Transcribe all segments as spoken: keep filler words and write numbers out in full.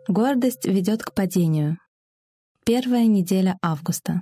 Гордость ведет к падению. Первая неделя августа.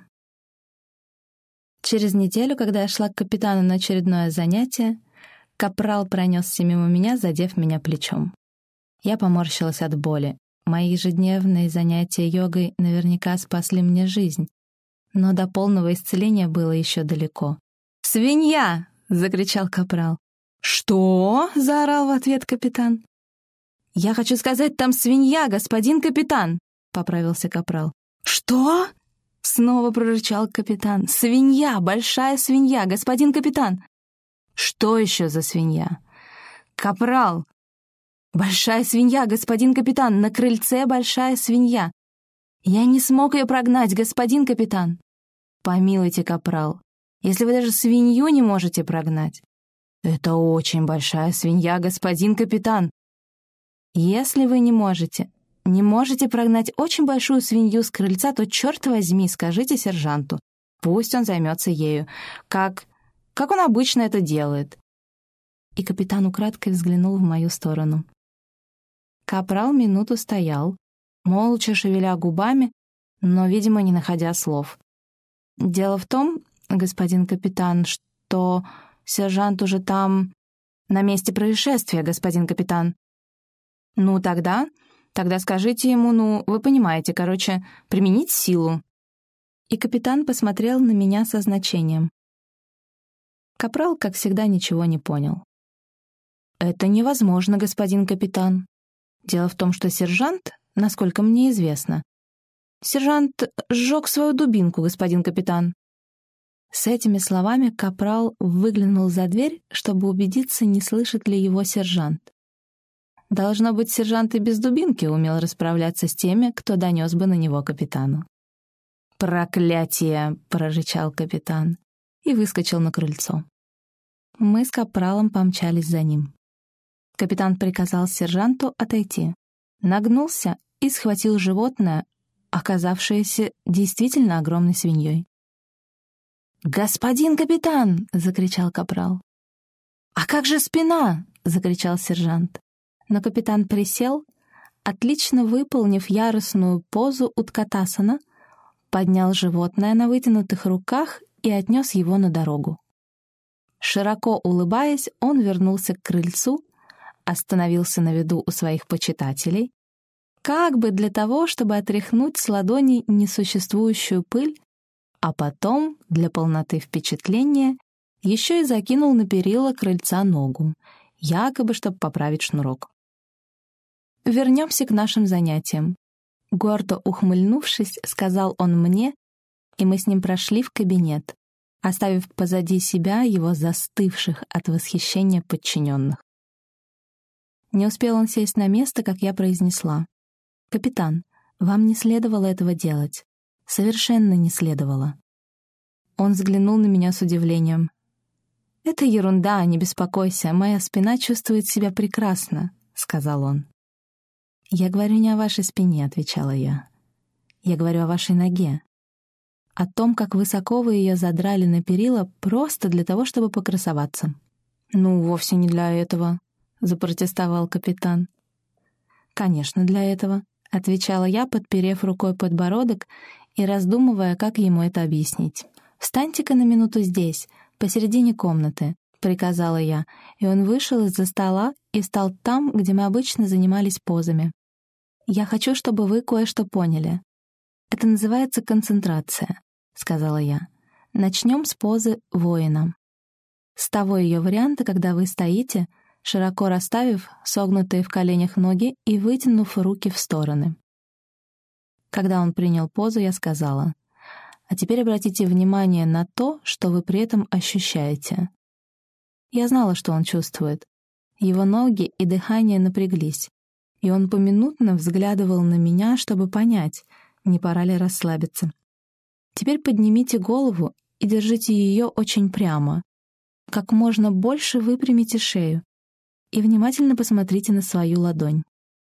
Через неделю, когда я шла к капитану на очередное занятие, капрал пронесся мимо меня, задев меня плечом. Я поморщилась от боли. Мои ежедневные занятия йогой наверняка спасли мне жизнь, но до полного исцеления было еще далеко. «Свинья!» — закричал капрал. «Что?» — заорал в ответ капитан. «Я хочу сказать, там свинья, господин капитан!» — поправился капрал. «Что?» — снова прорычал капитан. «Свинья, большая свинья, господин капитан!» «Что еще за свинья?» «Капрал!» «Большая свинья, господин капитан, на крыльце большая свинья!» «Я не смог ее прогнать, господин капитан!» «Помилуйте, капрал, если вы даже свинью не можете прогнать!» «Это очень большая свинья, господин капитан!» «Если вы не можете, не можете прогнать очень большую свинью с крыльца, то, черт возьми, скажите сержанту. Пусть он займется ею, как... как он обычно это делает». И капитан украдкой взглянул в мою сторону. Капрал минуту стоял, молча шевеля губами, но, видимо, не находя слов. «Дело в том, господин капитан, что сержант уже там, на месте происшествия, господин капитан». «Ну, тогда, тогда скажите ему, ну, вы понимаете, короче, применить силу». И капитан посмотрел на меня со значением. Капрал, как всегда, ничего не понял. «Это невозможно, господин капитан. Дело в том, что сержант, насколько мне известно, сержант сжег свою дубинку, господин капитан». С этими словами капрал выглянул за дверь, чтобы убедиться, не слышит ли его сержант. Должно быть, сержант и без дубинки умел расправляться с теми, кто донес бы на него капитану. «Проклятие!» — прорычал капитан и выскочил на крыльцо. Мы с капралом помчались за ним. Капитан приказал сержанту отойти, нагнулся и схватил животное, оказавшееся действительно огромной свиньей. «Господин капитан!» — закричал капрал. «А как же спина?» — закричал сержант. Но капитан присел, отлично выполнив яростную позу уткатасана, поднял животное на вытянутых руках и отнес его на дорогу. Широко улыбаясь, он вернулся к крыльцу, остановился на виду у своих почитателей, как бы для того, чтобы отряхнуть с ладони несуществующую пыль, а потом, для полноты впечатления, еще и закинул на перила крыльца ногу, якобы, чтобы поправить шнурок. «Вернемся к нашим занятиям», — гордо ухмыльнувшись, сказал он мне, и мы с ним прошли в кабинет, оставив позади себя его застывших от восхищения подчиненных. Не успел он сесть на место, как я произнесла: «Капитан, вам не следовало этого делать. Совершенно не следовало». Он взглянул на меня с удивлением. «Это ерунда, не беспокойся, моя спина чувствует себя прекрасно», — сказал он. «Я говорю не о вашей спине», — отвечала я. «Я говорю о вашей ноге. О том, как высоко вы ее задрали на перила просто для того, чтобы покрасоваться». «Ну, вовсе не для этого», — запротестовал капитан. «Конечно, для этого», — отвечала я, подперев рукой подбородок и раздумывая, как ему это объяснить. «Встаньте-ка на минуту здесь, посередине комнаты», — приказала я, и он вышел из-за стола и встал там, где мы обычно занимались позами. «Я хочу, чтобы вы кое-что поняли. Это называется концентрация», — сказала я. «Начнем с позы воина. С того ее варианта, когда вы стоите, широко расставив согнутые в коленях ноги и вытянув руки в стороны». Когда он принял позу, я сказала: «А теперь обратите внимание на то, что вы при этом ощущаете». Я знала, что он чувствует. Его ноги и дыхание напряглись, и он поминутно взглядывал на меня, чтобы понять, не пора ли расслабиться. «Теперь поднимите голову и держите ее очень прямо. Как можно больше выпрямите шею и внимательно посмотрите на свою ладонь».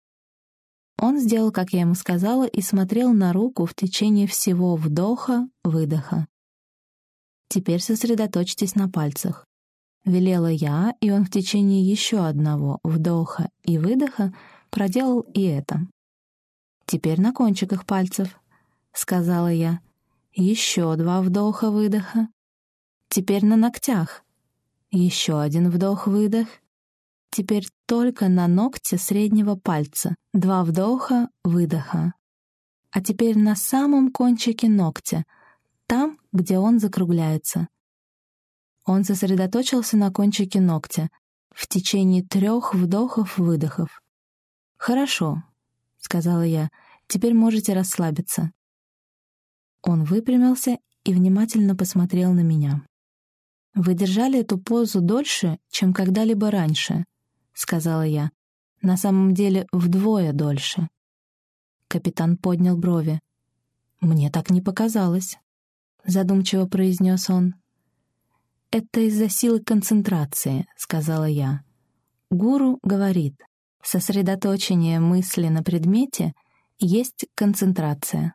Он сделал, как я ему сказала, и смотрел на руку в течение всего вдоха-выдоха. «Теперь сосредоточьтесь на пальцах», — велела я, и он в течение еще одного вдоха и выдоха проделал и это. «Теперь на кончиках пальцев», — сказала я. «Еще два вдоха-выдоха. Теперь на ногтях. Еще один вдох-выдох. Теперь только на ногте среднего пальца. Два вдоха-выдоха. А теперь на самом кончике ногтя, там, где он закругляется». Он сосредоточился на кончике ногтя в течение трех вдохов-выдохов. «Хорошо», — сказала я, — «теперь можете расслабиться». Он выпрямился и внимательно посмотрел на меня. «Вы держали эту позу дольше, чем когда-либо раньше», — сказала я. «На самом деле вдвое дольше». Капитан поднял брови. «Мне так не показалось», — задумчиво произнес он. «Это из-за силы концентрации», — сказала я. Гуру говорит, сосредоточение мысли на предмете есть концентрация.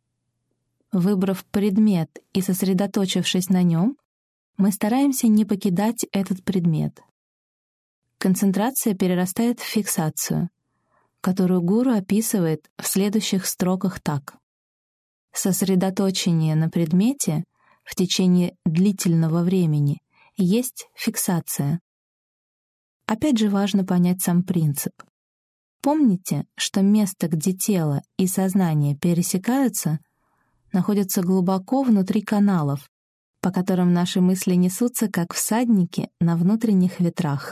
Выбрав предмет и сосредоточившись на нем, мы стараемся не покидать этот предмет. Концентрация перерастает в фиксацию, которую гуру описывает в следующих строках так. Сосредоточение на предмете в течение длительного времени есть фиксация. Опять же важно понять сам принцип. Помните, что место, где тело и сознание пересекаются, находится глубоко внутри каналов, по которым наши мысли несутся, как всадники на внутренних ветрах.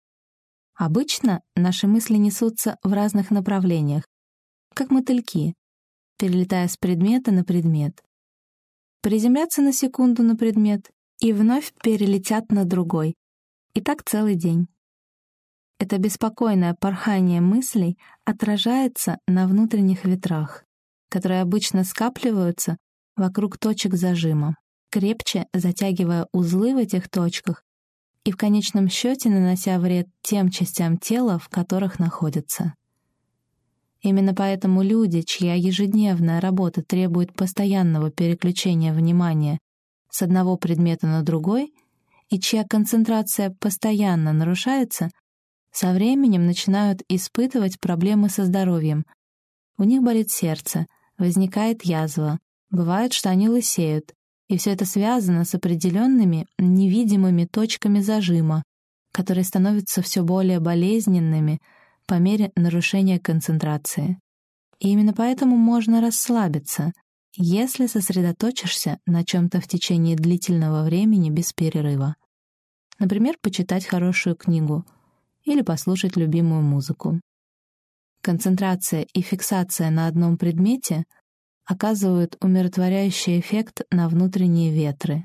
Обычно наши мысли несутся в разных направлениях, как мотыльки, перелетая с предмета на предмет. Приземлятся на секунду на предмет и вновь перелетят на другой. И так целый день. Это беспокойное порхание мыслей отражается на внутренних ветрах, которые обычно скапливаются вокруг точек зажима, крепче затягивая узлы в этих точках и в конечном счете нанося вред тем частям тела, в которых находятся. Именно поэтому люди, чья ежедневная работа требует постоянного переключения внимания с одного предмета на другой и чья концентрация постоянно нарушается, со временем начинают испытывать проблемы со здоровьем. У них болит сердце, возникает язва, бывает, что они лысеют, и все это связано с определенными невидимыми точками зажима, которые становятся все более болезненными по мере нарушения концентрации. И именно поэтому можно расслабиться, если сосредоточишься на чем-то в течение длительного времени без перерыва. Например, почитать хорошую книгу или послушать любимую музыку. Концентрация и фиксация на одном предмете оказывают умиротворяющий эффект на внутренние ветры.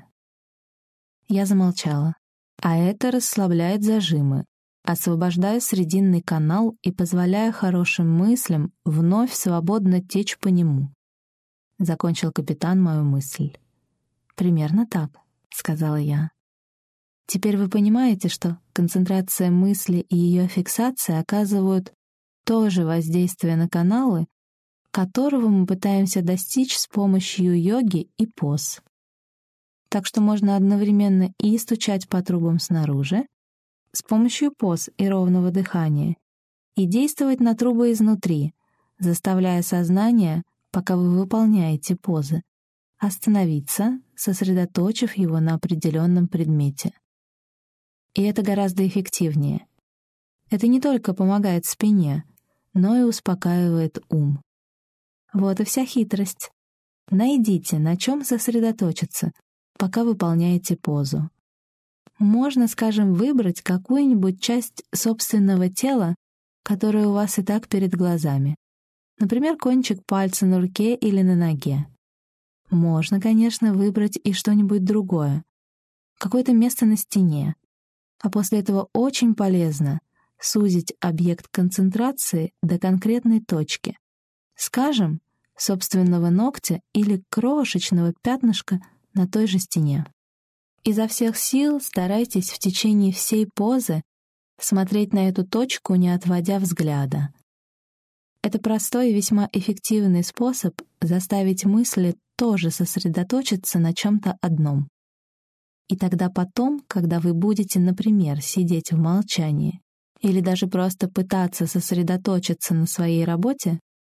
Я замолчала. А это расслабляет зажимы, освобождая срединный канал и позволяя хорошим мыслям вновь свободно течь по нему. Закончил капитан мою мысль. «Примерно так», — сказала я. «Теперь вы понимаете, что концентрация мысли и ее фиксация оказывают то же воздействие на каналы, которого мы пытаемся достичь с помощью йоги и поз. Так что можно одновременно и стучать по трубам снаружи, с помощью поз и ровного дыхания, и действовать на трубы изнутри, заставляя сознание, пока вы выполняете позы, остановиться, сосредоточив его на определенном предмете. И это гораздо эффективнее. Это не только помогает спине, но и успокаивает ум. Вот и вся хитрость. Найдите, на чем сосредоточиться, пока выполняете позу. Можно, скажем, выбрать какую-нибудь часть собственного тела, которая у вас и так перед глазами. Например, кончик пальца на руке или на ноге. Можно, конечно, выбрать и что-нибудь другое. Какое-то место на стене. А после этого очень полезно сузить объект концентрации до конкретной точки. Скажем, собственного ногтя или крошечного пятнышка на той же стене. Изо всех сил старайтесь в течение всей позы смотреть на эту точку, не отводя взгляда. Это простой и весьма эффективный способ заставить мысли тоже сосредоточиться на чем-то одном. И тогда потом, когда вы будете, например, сидеть в молчании или даже просто пытаться сосредоточиться на своей работе,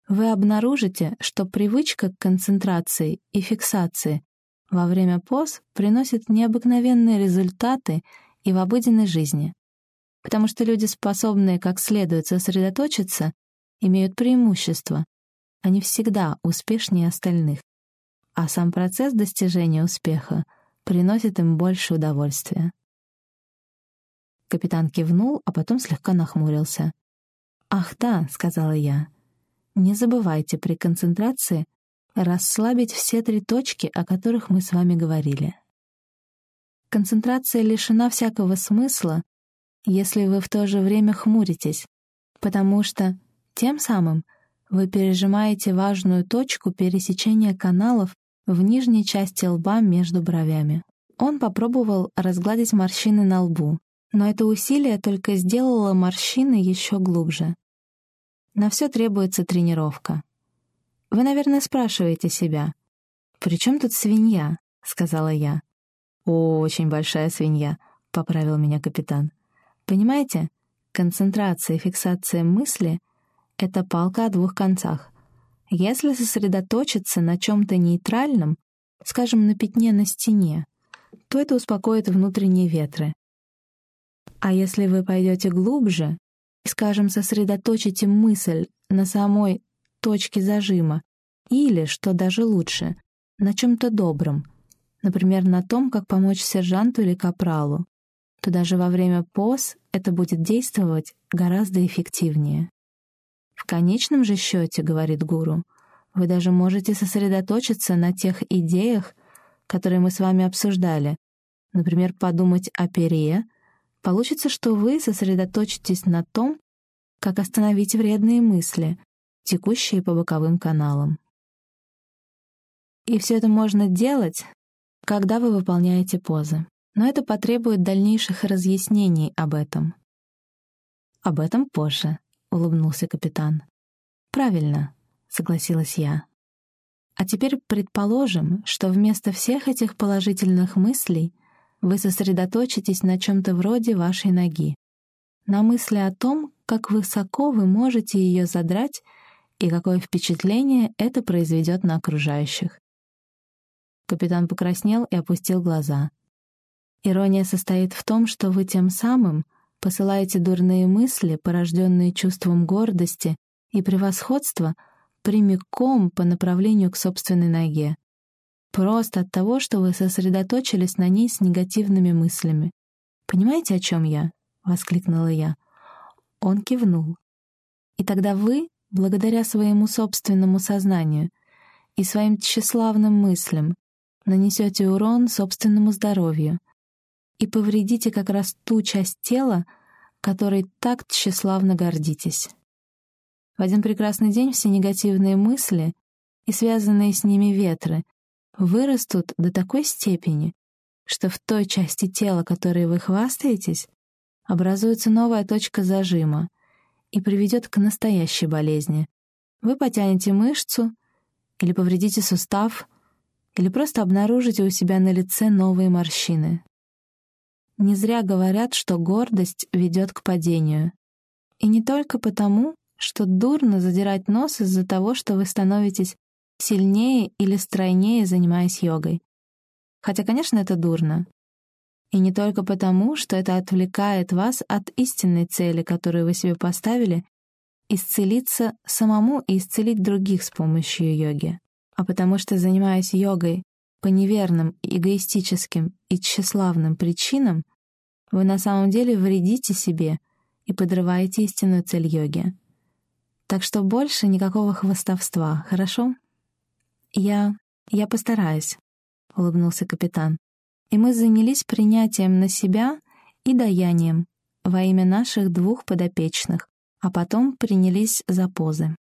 вы обнаружите, что привычка к концентрации и фиксации во время поз приносит необыкновенные результаты и в обыденной жизни, потому что люди, способные как следует сосредоточиться, имеют преимущество. Они всегда успешнее остальных, а сам процесс достижения успеха приносит им больше удовольствия. Капитан кивнул, а потом слегка нахмурился. «Ах да», — сказала я, — «не забывайте при концентрации расслабить все три точки, о которых мы с вами говорили. Концентрация лишена всякого смысла, если вы в то же время хмуритесь, потому что тем самым вы пережимаете важную точку пересечения каналов в нижней части лба между бровями». Он попробовал разгладить морщины на лбу, но это усилие только сделало морщины еще глубже. На все требуется тренировка. Вы, наверное, спрашиваете себя, «При чем тут свинья?» — сказала я. «О, очень большая свинья», — поправил меня капитан. Понимаете, концентрация и фиксация мысли — это палка о двух концах. Если сосредоточиться на чем-то нейтральном, скажем, на пятне на стене, то это успокоит внутренние ветры. А если вы пойдете глубже и, скажем, сосредоточите мысль на самой точке зажима или, что даже лучше, на чем-то добром, например, на том, как помочь сержанту или капралу, то даже во время поз это будет действовать гораздо эффективнее. В конечном же счете, говорит гуру, вы даже можете сосредоточиться на тех идеях, которые мы с вами обсуждали, например, подумать о перье. Получится, что вы сосредоточитесь на том, как остановить вредные мысли, текущие по боковым каналам. И все это можно делать, когда вы выполняете позы. Но это потребует дальнейших разъяснений об этом. «Об этом позже», — улыбнулся капитан. «Правильно», — согласилась я. «А теперь предположим, что вместо всех этих положительных мыслей вы сосредоточитесь на чем-то вроде вашей ноги, на мысли о том, как высоко вы можете ее задрать и какое впечатление это произведет на окружающих». Капитан покраснел и опустил глаза. «Ирония состоит в том, что вы тем самым посылаете дурные мысли, порожденные чувством гордости и превосходства, прямиком по направлению к собственной ноге. Просто от того, что вы сосредоточились на ней с негативными мыслями. Понимаете, о чем я?» — воскликнула я. Он кивнул. «И тогда вы, благодаря своему собственному сознанию и своим тщеславным мыслям, нанесете урон собственному здоровью и повредите как раз ту часть тела, которой так тщеславно гордитесь. В один прекрасный день все негативные мысли и связанные с ними ветры вырастут до такой степени, что в той части тела, которой вы хвастаетесь, образуется новая точка зажима и приведет к настоящей болезни. Вы потянете мышцу или повредите сустав, или просто обнаружите у себя на лице новые морщины. Не зря говорят, что гордость ведет к падению. И не только потому, что дурно задирать нос из-за того, что вы становитесь сильнее или стройнее, занимаясь йогой. Хотя, конечно, это дурно. И не только потому, что это отвлекает вас от истинной цели, которую вы себе поставили, исцелиться самому и исцелить других с помощью йоги, а потому что, занимаясь йогой по неверным, эгоистическим и тщеславным причинам, вы на самом деле вредите себе и подрываете истинную цель йоги. Так что больше никакого хвастовства, хорошо? «Я... я постараюсь», — улыбнулся капитан. И мы занялись принятием на себя и даянием во имя наших двух подопечных, а потом принялись за позы.